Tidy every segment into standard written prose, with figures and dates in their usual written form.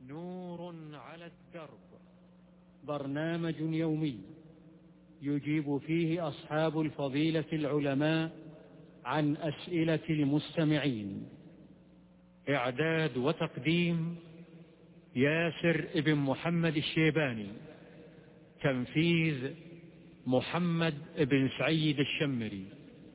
نور على الدرب، برنامج يومي يجيب فيه أصحاب الفضيلة العلماء عن أسئلة المستمعين. إعداد وتقديم ياسر ابن محمد الشيباني. تنفيذ محمد بن سعيد الشمري.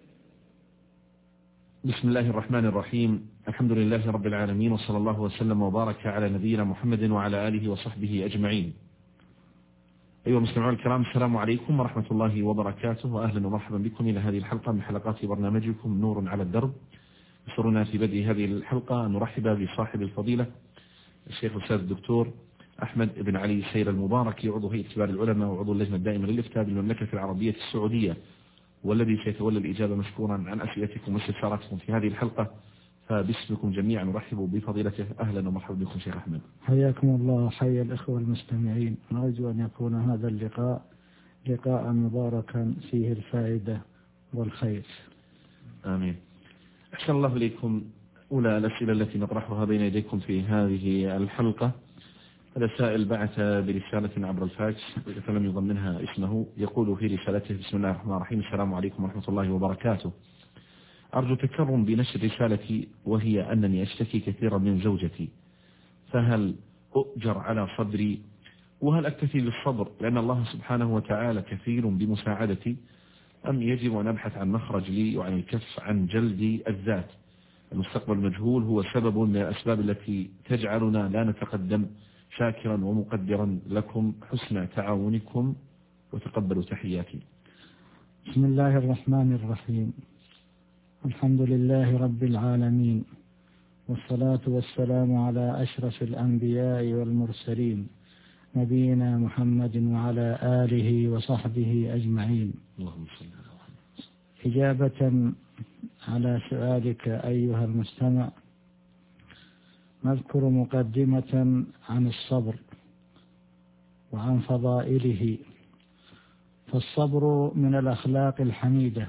بسم الله الرحمن الرحيم. الحمد لله رب العالمين، وصلى الله وسلم وبارك على نبينا محمد وعلى آله وصحبه أجمعين. أيها المستمعون الكرام، السلام عليكم ورحمة الله وبركاته، وأهلا ومرحبا بكم إلى هذه الحلقة من حلقات برنامجكم نور على الدرب. يسرنا في بدء هذه الحلقة أن نرحب بصاحب الفضيلة الشيخ الأستاذ الدكتور أحمد بن علي سير المبارك، عضو هيئة كبار العلماء وعضو اللجنة الدائمة للإفتاء بالمملكة العربية السعودية، والذي سيتولى الإجابة مشكورا عن أسئلتكم واستفساراتكم في هذه الحلقة. فباسمكم جميعا نرحب بفضيلته. أهلا ومرحبا بكم شيخ أحمد. حياكم الله، حيا الإخوة المستمعين. نرجو أن يكون هذا اللقاء لقاء مباركا فيه الفائدة والخير. آمين. أحسن الله إليكم. أولى الأسئلة التي نطرحها بين يديكم في هذه الحلقة، هذا سائل بعث برسالة عبر الفاكس فلم يضمنها اسمه. يقول في رسالته: بسم الله الرحمن الرحيم، السلام عليكم ورحمة الله وبركاته. أرجو التكرم بنشر رسالتي، وهي أنني أشتكي كثيرا من زوجتي، فهل أؤجر على صبري؟ وهل أكتفي بالصبر لأن الله سبحانه وتعالى كفيل بمساعدتي، أم يجب أن أبحث عن مخرج لي وعن الكف عن جلد الذات؟ المستقبل مجهول هو سبب من الأسباب التي تجعلنا لا نتقدم. شاكرا ومقدرا لكم حسن تعاونكم، وتقبلوا تحياتي. بسم الله الرحمن الرحيم. الحمد لله رب العالمين، والصلاة والسلام على أشرف الأنبياء والمرسلين، نبينا محمد وعلى آله وصحبه أجمعين. اللهم صل على محمد. إجابة على سؤالك أيها المستمع، نذكر مقدمة عن الصبر وعن فضائله. فالصبر من الأخلاق الحميدة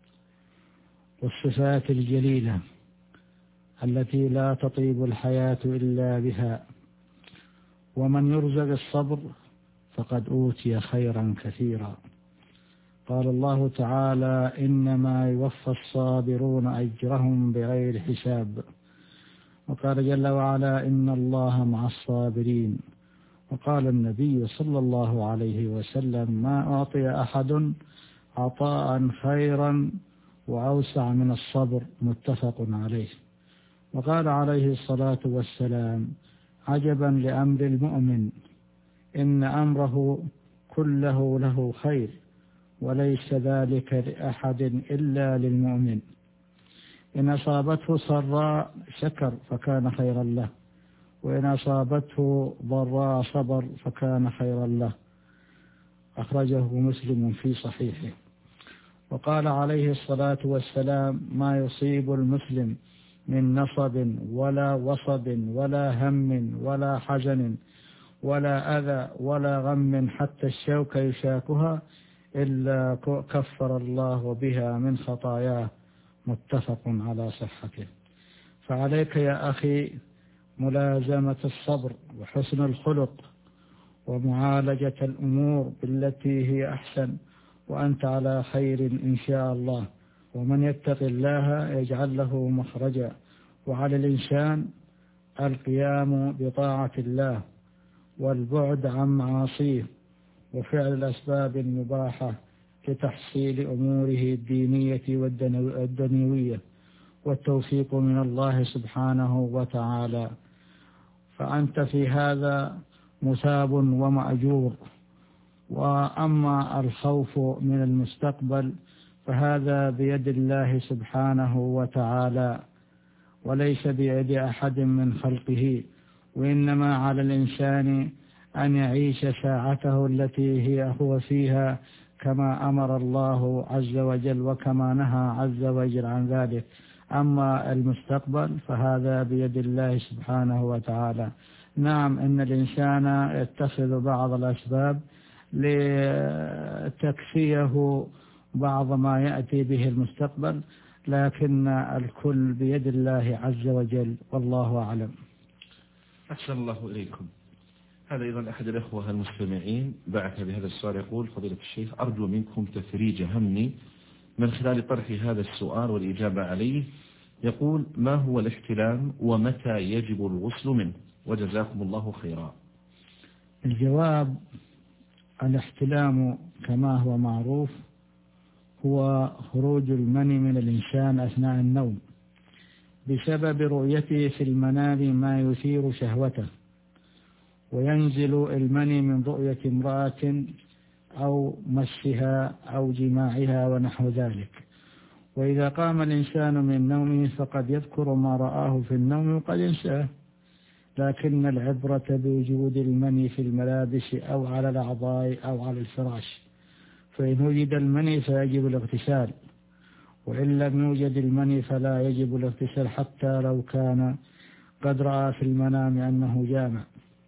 والصفات الجليلة التي لا تطيب الحياة إلا بها، ومن يرزق الصبر فقد أوتي خيرا كثيرا. قال الله تعالى: إنما يوفى الصابرون أجرهم بغير حساب. وقال جل وعلا: إن الله مع الصابرين. وقال النبي صلى الله عليه وسلم: ما أعطي أحد عطاء خيرا وأوسع من الصبر، متفق عليه. وقال عليه الصلاة والسلام: عجبا لأمر المؤمن، إن أمره كله له خير، وليس ذلك لأحد إلا للمؤمن. إن أصابته سراء شكر فكان خيرا له، وإن أصابته ضراء صبر فكان خيرا له. أخرجه مسلم في صحيحه. وقال عليه الصلاة والسلام: ما يصيب المسلم من نصب ولا وصب ولا هم ولا حزن ولا أذى ولا غم حتى الشوك يشاكها إلا كفر الله بها من خطاياه، متفق على صحته. فعليك يا أخي ملازمة الصبر وحسن الخلق ومعالجة الأمور بالتي هي أحسن، وأنت على خير إن شاء الله. ومن يتق الله يجعل له مخرجا. وعلى الإنسان القيام بطاعة الله والبعد عن معاصيه وفعل الأسباب المباحة لتحصيل أموره الدينية والدنيوية، والتوفيق من الله سبحانه وتعالى. فأنت في هذا مثاب ومأجور. وأما الخوف من المستقبل فهذا بيد الله سبحانه وتعالى، وليس بيد أحد من خلقه، وإنما على الإنسان أن يعيش ساعته التي هو فيها كما أمر الله عز وجل وكما نهى عز وجل عن ذلك. أما المستقبل فهذا بيد الله سبحانه وتعالى. نعم، إن الإنسان يتخذ بعض الأسباب لتكفيه بعض ما يأتي به المستقبل، لكن الكل بيد الله عز وجل، والله أعلم. أحسن الله إليكم. هذا أيضا أحد الأخوة المستمعين بعث بهذا السؤال، يقول: فضيلة الشيخ، أرجو منكم تفريج همي من خلال طرح هذا السؤال والإجابة عليه. يقول: ما هو الاحتلام ومتى يجب الغسل منه؟ وجزاكم الله خيرا. الجواب: الاحتلام كما هو معروف هو خروج المني من الإنسان أثناء النوم بسبب رؤيته في المنام ما يثير شهوته، وينزل المني من رؤية امرأة أو مسها أو جماعها ونحو ذلك. وإذا قام الإنسان من نومه فقد يذكر ما رآه في النوم وقد ينساه، لكن العبرة بوجود المني في الملابس أو على الأعضاء أو على الفراش، فإن وجد المني فيجب الاغتسال، وإن لم يوجد المني فلا يجب الاغتسال حتى لو كان قد رأى في المنام أنه جامع،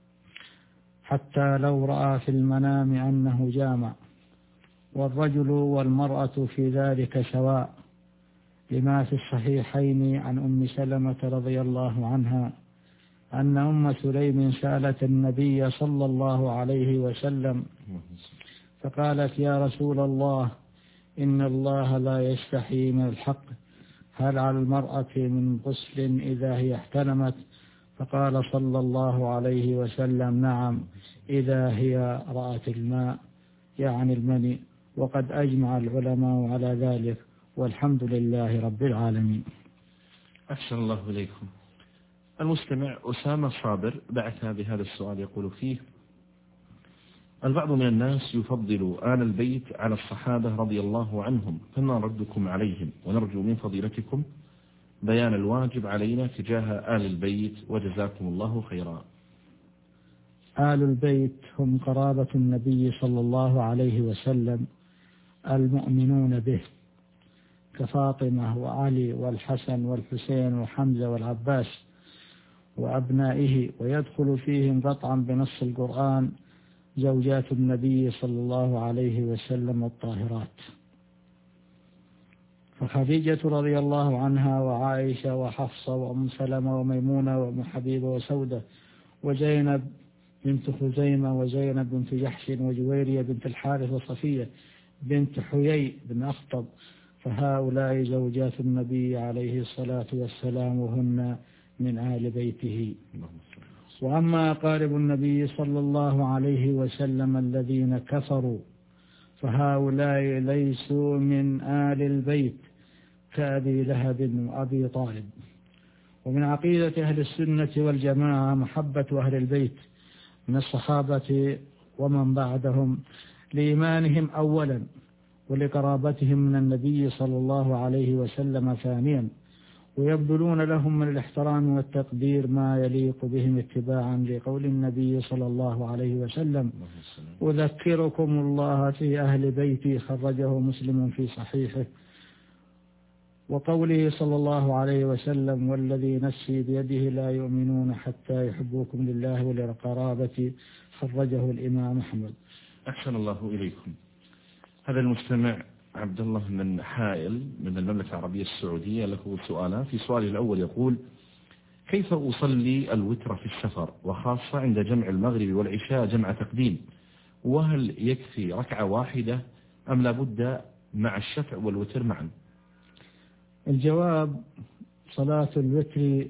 حتى لو رأى في المنام أنه جامع. والرجل والمرأة في ذلك سواء، لما في الصحيحين عن أم سلمة رضي الله عنها أن أم سليم سألت النبي صلى الله عليه وسلم فقالت: يا رسول الله، إن الله لا يستحي من الحق، هل على المرأة من غسل إذا هي احتلمت؟ فقال صلى الله عليه وسلم: نعم، إذا هي رأت الماء، يعني المني، وقد أجمع العلماء على ذلك، والحمد لله رب العالمين. أحسن الله إليكم. المستمع أسامة صابر بعث بهذا السؤال، يقول فيه: البعض من الناس يفضل آل البيت على الصحابة رضي الله عنهم، فما ردكم عليهم؟ ونرجو من فضيلتكم بيان الواجب علينا تجاه آل البيت، وجزاكم الله خيرا. آل البيت هم قرابة النبي صلى الله عليه وسلم المؤمنون به، كفاطمة وعلي والحسن والحسين وحمزة والعباس وأبنائه، ويدخل فيهم قطعا بنص القرآن زوجات النبي صلى الله عليه وسلم الطاهرات، فخديجة رضي الله عنها وعائشة وحفصة وأم سلمة وميمونة وأم حبيبة وسودة وزينب بنت خزيمة وزينب بنت جحش وجويرية بنت الحارث وصفية بنت حيي بن أخطب، فهؤلاء زوجات النبي عليه الصلاة والسلام وهن من آل بيته. وأما أقارب النبي صلى الله عليه وسلم الذين كفروا فهؤلاء ليسوا من آل البيت كأبي لهب وأبي طالب. ومن عقيدة أهل السنة والجماعة محبة أهل البيت من الصحابة ومن بعدهم لإيمانهم أولا، ولقرابتهم من النبي صلى الله عليه وسلم ثانيا، ويبذلون لهم من الاحترام والتقدير ما يليق بهم اتباعا لقول النبي صلى الله عليه وسلم: أذكركم الله في أهل بيتي، خرجه مسلم في صحيحه. وقوله صلى الله عليه وسلم: والذي نفسي بيده لا يؤمنون حتى يحبوكم لله ولقرابتي، خرجه الإمام أحمد. أحسن الله إليكم. هذا المستمع عبد الله من حائل من المملكة العربية السعودية له سؤالان. في سؤاله الأول يقول: كيف أصلي الوتر في السفر، وخاصة عند جمع المغرب والعشاء جمع تقديم، وهل يكفي ركعة واحدة أم لابد مع الشفع والوتر معا؟ الجواب: صلاة الوتر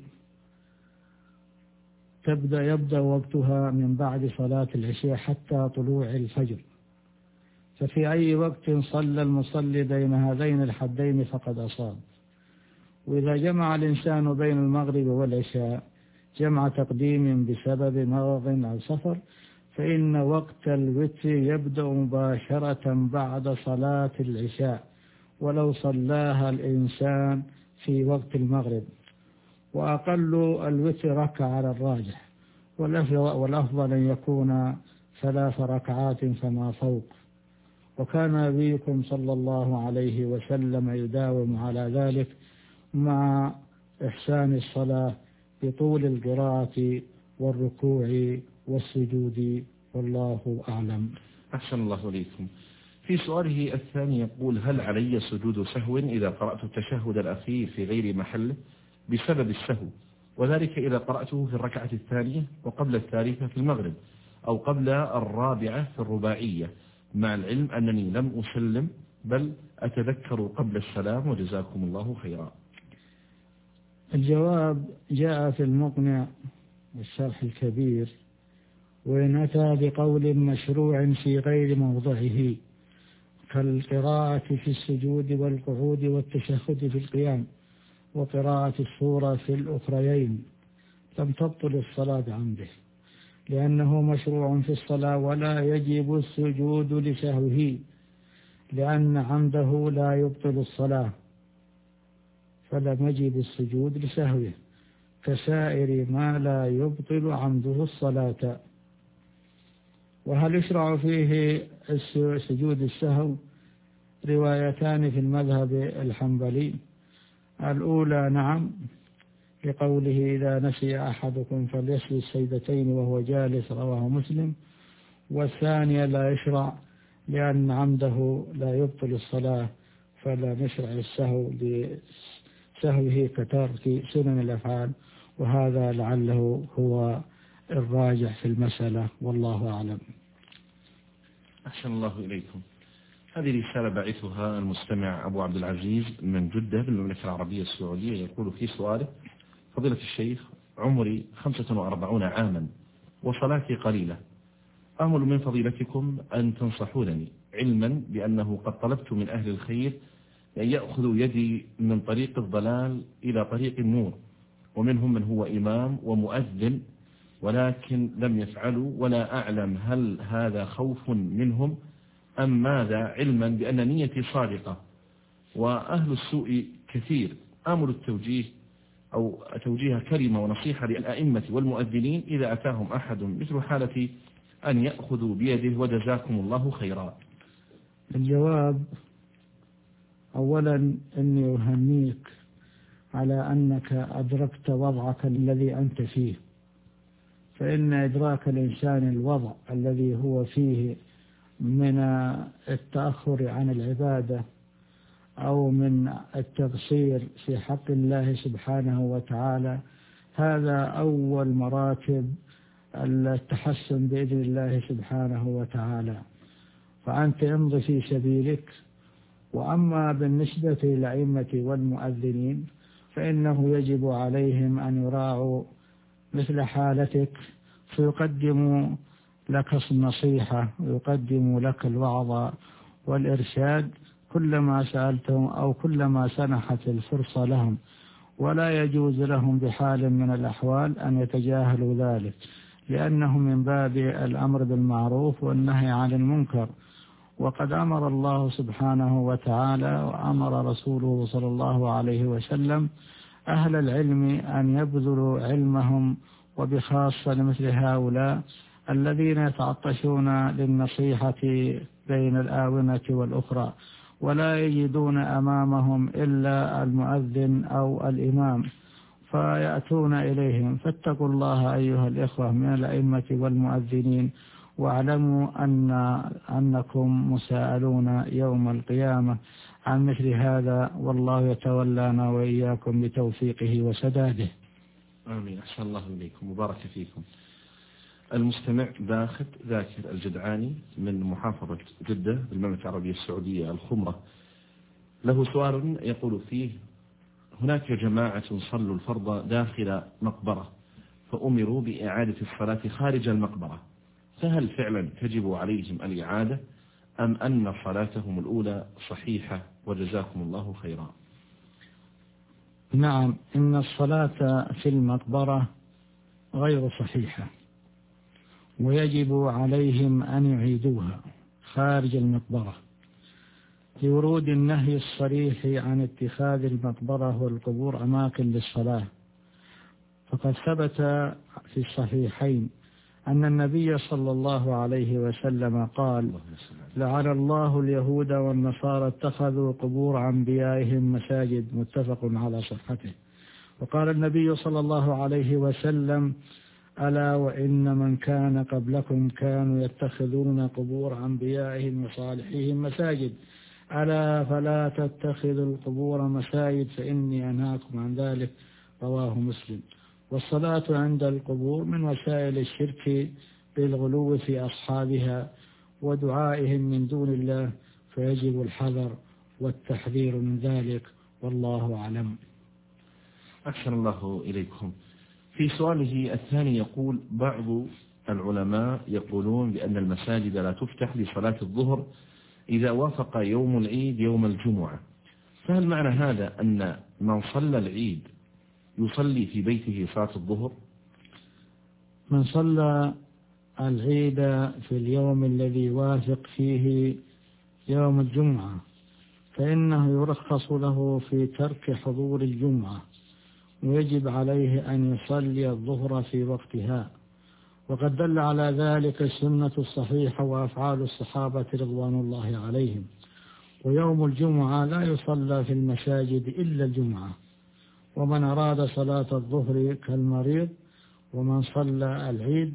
يبدأ وقتها من بعد صلاة العشاء حتى طلوع الفجر، ففي أي وقت صلى المصلي بين هذين الحدين فقد أصاب. وإذا جمع الإنسان بين المغرب والعشاء جمع تقديم بسبب مرض أو سفر، فإن وقت الوتر يبدأ مباشرة بعد صلاة العشاء ولو صلاها الإنسان في وقت المغرب، وأقل الوتر ركعة على الراجح، والأفضل أن يكون 3 ركعات فما فوق. وكان نبيكم صلى الله عليه وسلم يداوم على ذلك مع إحسان الصلاة بطول القراءة والركوع والسجود، والله أعلم. أحسن الله إليكم. في سؤاله الثاني يقول: هل علي سجود سهو إذا قرأت التشهد الأخير في غير محله بسبب السهو، وذلك إذا قرأته في الركعة الثانية وقبل الثالثة في المغرب أو قبل الرابعة في الرباعية، مع العلم أنني لم أسلم بل أتذكر قبل السلام وجزاكم الله خيرا. الجواب جاء في المقنع والشرح الكبير، وإن أتى بقول مشروع في غير موضعه كالقراءة في السجود والقعود والتشهد في القيام وقراءة السورة في الأخريين لم تبطل الصلاة عنده، لأنه مشروع في الصلاة ولا يجب السجود لسهوه، لأن عمده لا يبطل الصلاة فلم يجب السجود لسهوه، كسائر ما لا يبطل عمده الصلاة. وهل يشرع فيه سجود السهو؟ روايتان في المذهب الحنبلي. الأولى نعم، لقوله إذا نسي أحدكم فليسجد سجدتين وهو جالس، رواه مسلم. والثانية لا يشرع لأن عمده لا يبطل الصلاة فلا نشرع السهو لسهوه كترك سنن الأفعال، وهذا لعله هو الراجح في المسألة، والله أعلم. أحسن الله إليكم. هذه رسالة بعثها المستمع أبو عبد العزيز من جدة بالمملكة العربية السعودية، يقول في سؤاله: فضيلة الشيخ، عمري 45 عاما وصلاتي قليلة، آمل من فضيلتكم أن تنصحونني، علما بأنه قد طلبت من أهل الخير أن يأخذوا يدي من طريق الضلال إلى طريق النور، ومنهم من هو إمام ومؤذن ولكن لم يفعلوا، ولا أعلم هل هذا خوف منهم أم ماذا، علما بأن نيتي صادقة وأهل السوء كثير. آمل التوجيه أو توجيه كلمة ونصيحة للأئمة والمؤذنين إذا أتاهم أحد مثل حالتي أن يأخذوا بيده، وجزاكم الله خيرا. الجواب: أولا إني أهنيك على أنك أدركت وضعك الذي أنت فيه، فإن إدراك الإنسان الوضع الذي هو فيه من التأخر عن العبادة أو من التقصير في حق الله سبحانه وتعالى، هذا أول مراتب التحسن بإذن الله سبحانه وتعالى، فأنت امضي في سبيلك. وأما بالنسبة للأئمة والمؤذنين فإنه يجب عليهم أن يراعوا مثل حالتك، فيقدموا لك النصيحة ويقدموا لك الوعظ والإرشاد كلما سألتهم أو كلما سنحت الفرصة لهم، ولا يجوز لهم بحال من الأحوال أن يتجاهلوا ذلك، لأنه من باب الأمر بالمعروف والنهي عن المنكر. وقد أمر الله سبحانه وتعالى وأمر رسوله صلى الله عليه وسلم أهل العلم أن يبذلوا علمهم، وبخاصة لمثل هؤلاء الذين يتعطشون للنصيحة بين الآونة والأخرى ولا يجدون أمامهم إلا المؤذن أو الإمام فيأتون إليهم. فاتقوا الله أيها الإخوة من الأئمة والمؤذنين، واعلموا أنكم مساءلون يوم القيامة عن مثل هذا، والله يتولانا وإياكم بتوفيقه وسداده. آمين. أحسن الله إليكم وبارك فيكم. المستمع باخت ذاكر الجدعاني من محافظة جدة بالمملكة العربية السعودية الخمرة له سؤال يقول فيه: هناك جماعة صلوا الفرض داخل مقبرة فأمروا بإعادة الصلاة خارج المقبرة، فهل فعلا تجب عليهم الإعادة أم أن صلاتهم الأولى صحيحة وجزاكم الله خيرا؟ نعم، إن الصلاة في المقبرة غير صحيحة، ويجب عليهم أن يعيدوها خارج المقبرة لورود النهي الصريح عن اتخاذ المقبرة والقبور أماكن للصلاة. فقد ثبت في الصحيحين أن النبي صلى الله عليه وسلم قال: لعن الله اليهود والنصارى اتخذوا قبور أنبيائهم مساجد، متفق على صحته. وقال النبي صلى الله عليه وسلم: ألا وإن من كان قبلكم كانوا يتخذون قبور أنبيائهم وصالحيهم مساجد، ألا فلا تتخذوا القبور مساجد فإني أنهاكم عن ذلك، رواه مسلم. والصلاة عند القبور من وسائل الشرك بالغلو في أصحابها ودعائهم من دون الله، فيجب الحذر والتحذير من ذلك، والله أعلم. أحسن الله إليكم. في سؤاله الثاني يقول: بعض العلماء يقولون بأن المساجد لا تفتح لصلاة الظهر إذا وافق يوم العيد يوم الجمعة، فهل معنى هذا أن من صلى العيد يصلي في بيته صلاة الظهر؟ من صلى العيد في اليوم الذي يوافق فيه يوم الجمعة فإنه يرخص له في ترك حضور الجمعة، ويجب عليه أن يصلي الظهر في وقتها، وقد دل على ذلك السنة الصحيحة وأفعال الصحابة رضوان الله عليهم. ويوم الجمعة لا يصلى في المساجد إلا الجمعة، ومن أراد صلاة الظهر كالمريض ومن صلى العيد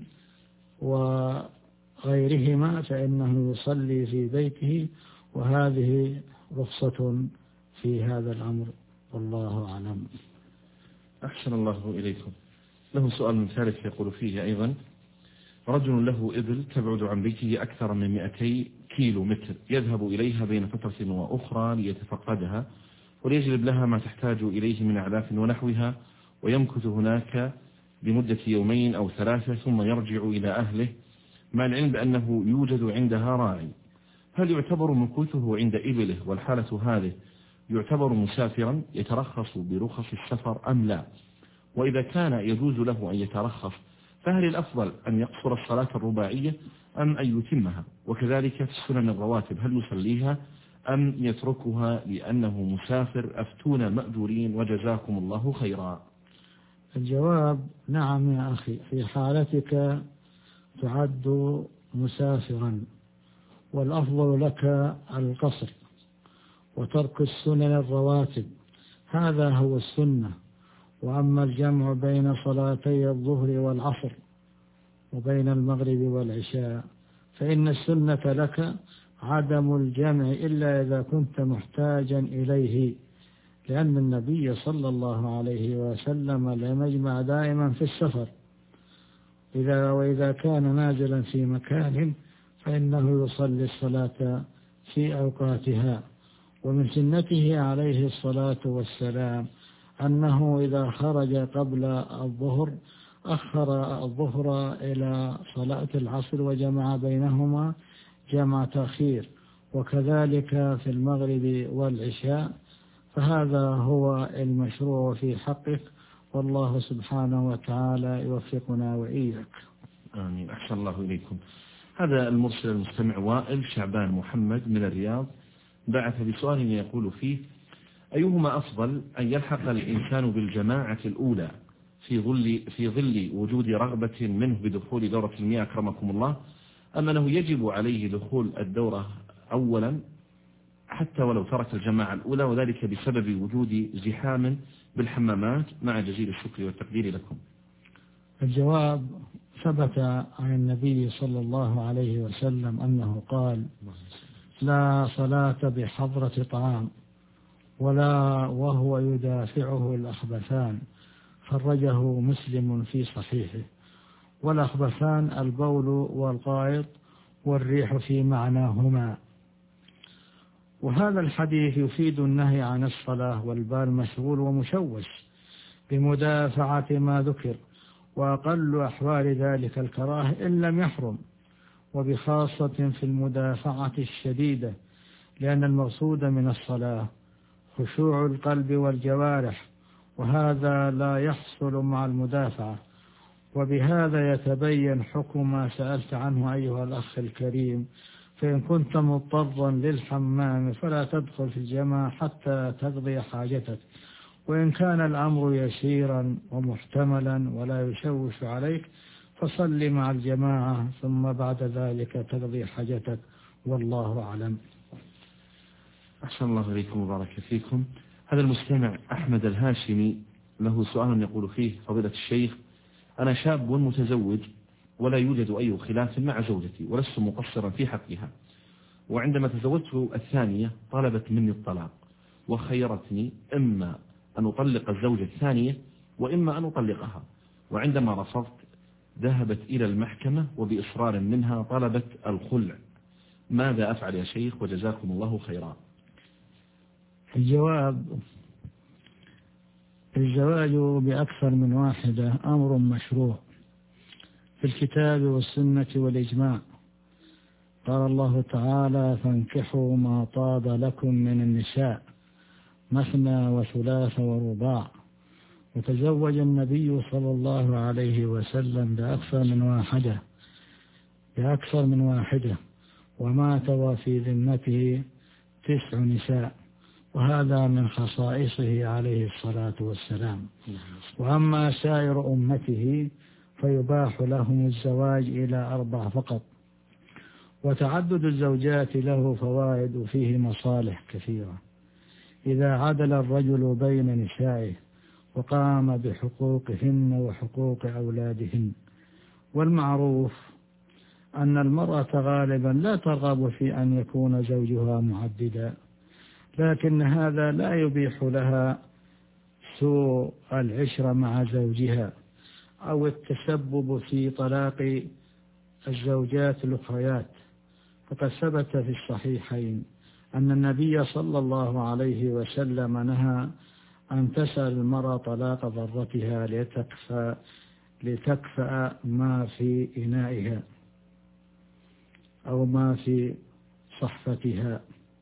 وغيرهما فإنه يصلي في بيته، وهذه رخصة في هذا الأمر، والله أعلم. أحسن الله إليكم. له سؤال ثالث يقول فيه أيضا: رجل له إبل تبعد عن بيته أكثر من 200 كيلو متر، يذهب إليها بين فترة وأخرى ليتفقدها وليجلب لها ما تحتاج إليه من أعلاف ونحوها، ويمكث هناك لمدة يومين أو 3 ثم يرجع إلى أهله، مع العلم بأنه يوجد عندها راعي، هل يعتبر مكوثه عند إبله والحالة هذه يعتبر مسافرا يترخص برخص السفر أم لا؟ وإذا كان يجوز له أن يترخص فهل الأفضل أن يقصر الصلاة الرباعية أم أن يتمها؟ وكذلك في السنن الرواتب هل يصليها أم يتركها لأنه مسافر؟ أفتونا مأجورين وجزاكم الله خيرا. الجواب: نعم يا أخي، في حالتك تعد مسافرا، والأفضل لك القصر وترك السنن الرواتب، هذا هو السنة. وأما الجمع بين صلاتي الظهر والعصر وبين المغرب والعشاء فإن السنة لك عدم الجمع إلا إذا كنت محتاجا إليه، لأن النبي صلى الله عليه وسلم لم يجمع دائما في السفر، وإذا كان نازلا في مكان فإنه يصلي الصلاة في أوقاتها. ومن سنته عليه الصلاة والسلام أنه إذا خرج قبل الظهر أخر الظهر إلى صلاة العصر وجمع بينهما جمع تأخير، وكذلك في المغرب والعشاء، فهذا هو المشروع في حقك، والله سبحانه وتعالى يوفقنا وإياك. آمين. أحسن الله إليكم. هذا المرسل المستمع وائل شعبان محمد من الرياض بعث بسؤال يقول فيه: أيهما أفضل، أن يلحق الإنسان بالجماعة الأولى في ظل وجود رغبة منه بدخول دورة المياه أكرمكم الله، أم أنه يجب عليه دخول الدورة أولا حتى ولو ترك الجماعة الأولى، وذلك بسبب وجود زحام بالحمامات، مع جزيل الشكر والتقدير لكم؟ الجواب: ثبت عن النبي صلى الله عليه وسلم أنه قال: لا صلاة بحضرة طعام ولا وهو يدافعه الأخبثان، خرجه مسلم في صحيحه. والأخبثان البول والغائط والريح في معناهما. وهذا الحديث يفيد النهي عن الصلاة والبال مشغول ومشوش بمدافعة ما ذكر، وأقل أحوال ذلك الكراهة إن لم يحرم، وبخاصة في المدافعة الشديدة، لأن المقصود من الصلاة خشوع القلب والجوارح، وهذا لا يحصل مع المدافعة. وبهذا يتبين حكم ما سألت عنه أيها الأخ الكريم، فإن كنت مضطرا للحمام فلا تدخل في الجماعة حتى تقضي حاجتك، وإن كان الأمر يسيرا ومحتملا ولا يشوش عليك فصل مع الجماعة ثم بعد ذلك تقضي حاجتك، والله أعلم. أحسن الله إليكم وبارك فيكم. هذا المستمع أحمد الهاشمي له سؤال يقول فيه: فضيلة الشيخ، أنا شاب متزوج ولا يوجد أي خلاف مع زوجتي ولست مقصرا في حقها، وعندما تزوجت الثانية طلبت مني الطلاق وخيرتني إما أن أطلق الزوجة الثانية وإما أن أطلقها، وعندما رفضت ذهبت إلى المحكمة وبإصرار منها طلبت الخلع، ماذا أفعل يا شيخ وجزاكم الله خيرا؟ الجواب: الزواج بأكثر من واحدة أمر مشروع في الكتاب والسنة والإجماع. قال الله تعالى: فانكحوا ما طاب لكم من النساء مثنى وثلاث ورباع. وتزوج النبي صلى الله عليه وسلم بأكثر من واحدة ومات وفي ذمته 9 نساء، وهذا من خصائصه عليه الصلاة والسلام. وأما سائر أمته فيباح لهم الزواج إلى 4 فقط. وتعدد الزوجات له فوائد وفيه مصالح كثيرة إذا عدل الرجل بين نسائه وقام بحقوقهن وحقوق أولادهن. والمعروف أن المرأة غالبا لا ترغب في أن يكون زوجها معددا، لكن هذا لا يبيح لها سوء العشرة مع زوجها أو التسبب في طلاق الزوجات الأخريات. فقد ثبت في الصحيحين أن النبي صلى الله عليه وسلم نهى أن تسأل المرأة طلاق ضرتها لتكفأ ما في إنائها أو ما في صحفتها.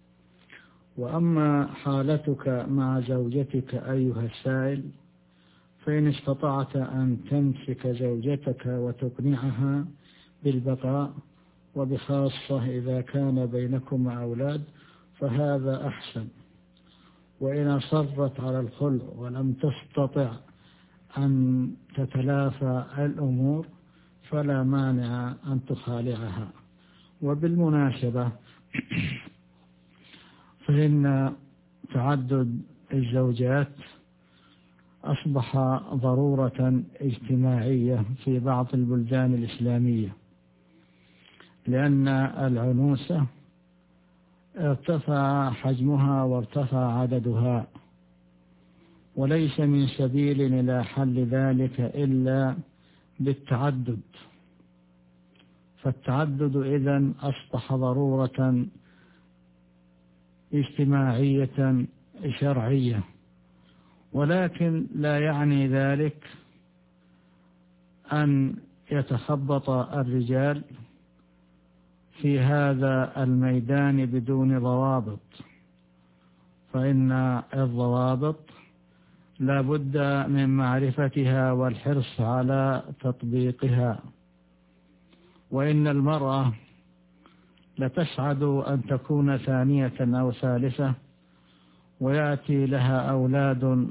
وأما حالتك مع زوجتك أيها السائل، فإن استطعت أن تمسك زوجتك وتقنعها بالبقاء، وبخاصة إذا كان بينكم أولاد فهذا أحسن. وإن أصرت على الخلع ولم تستطع أن تتلافى الأمور فلا مانع أن تخالعها. وبالمناسبة فإن تعدد الزوجات أصبح ضرورة اجتماعية في بعض البلدان الإسلامية، لأن العنوسة ارتفع حجمها وارتفع عددها، وليس من سبيل إلى حل ذلك إلا بالتعدد. فالتعدد إذن أصبح ضرورة اجتماعية شرعية، ولكن لا يعني ذلك أن يتخبط الرجال في هذا الميدان بدون ضوابط، فإن الضوابط لا بد من معرفتها والحرص على تطبيقها. وإن المرأة لتسعد أن تكون ثانية أو ثالثة ويأتي لها أولاد،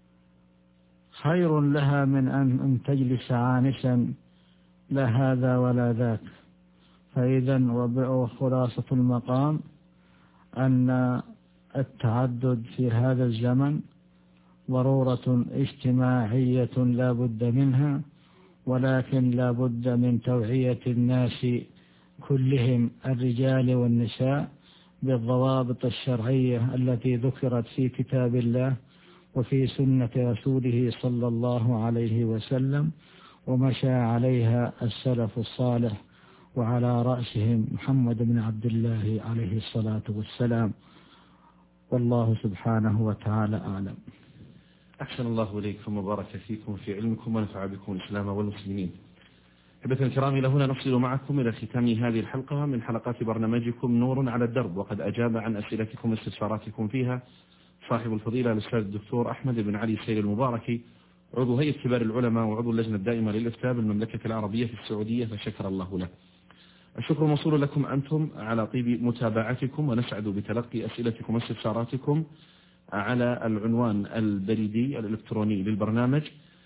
خير لها من أن تجلس عانسا لا هذا ولا ذاك. فإذا وخلاصة المقام أن التعدد في هذا الزمن ضرورة اجتماعية لا بد منها، ولكن لا بد من توعية الناس كلهم الرجال والنساء بالضوابط الشرعية التي ذكرت في كتاب الله وفي سنة رسوله صلى الله عليه وسلم، ومشى عليها السلف الصالح، وعلى رأسهم محمد بن عبد الله عليه الصلاة والسلام. والله سبحانه وتعالى أعلم. أحسن الله إليكم وبارك فيكم في علمكم ونفع بكم الإسلام والمسلمين. أحبة الكرام، إلى هنا نصل معكم إلى ختام هذه الحلقة من حلقات برنامجكم نور على الدرب، وقد أجاب عن أسئلتكم واستفساراتكم فيها صاحب الفضيلة الأستاذ الدكتور أحمد بن علي السيد المباركي، عضو هيئة كبار العلماء وعضو اللجنة الدائمة للإفتاء بالمملكة العربية في السعودية، فشكر الله له. الشكر موصول لكم أنتم على طيب متابعتكم، ونسعد بتلقي أسئلتكم واستفساراتكم على العنوان البريدي الإلكتروني للبرنامج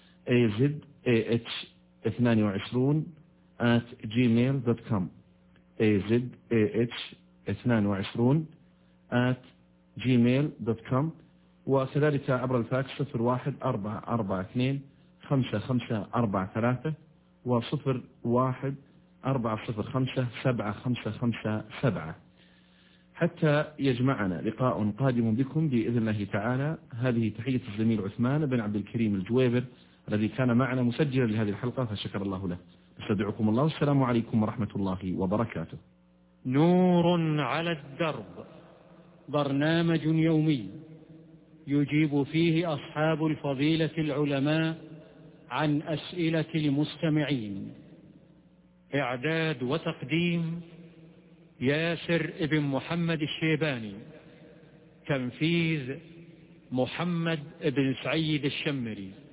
azah22@gmail.com azah22@gmail.com، وكذلك عبر الفاكس 014425543 و014057557 حتى يجمعنا لقاء قادم بكم بإذن الله تعالى. هذه تحية الزميل عثمان بن عبد الكريم الجويبر الذي كان معنا مسجلا لهذه الحلقة، فشكر الله له. نستودعكم الله، والسلام عليكم ورحمة الله وبركاته. نور على الدرب، برنامج يومي يجيب فيه أصحاب الفضيلة العلماء عن أسئلة المستمعين. إعداد وتقديم ياسر ابن محمد الشيباني. تنفيذ محمد بن سعيد الشمري.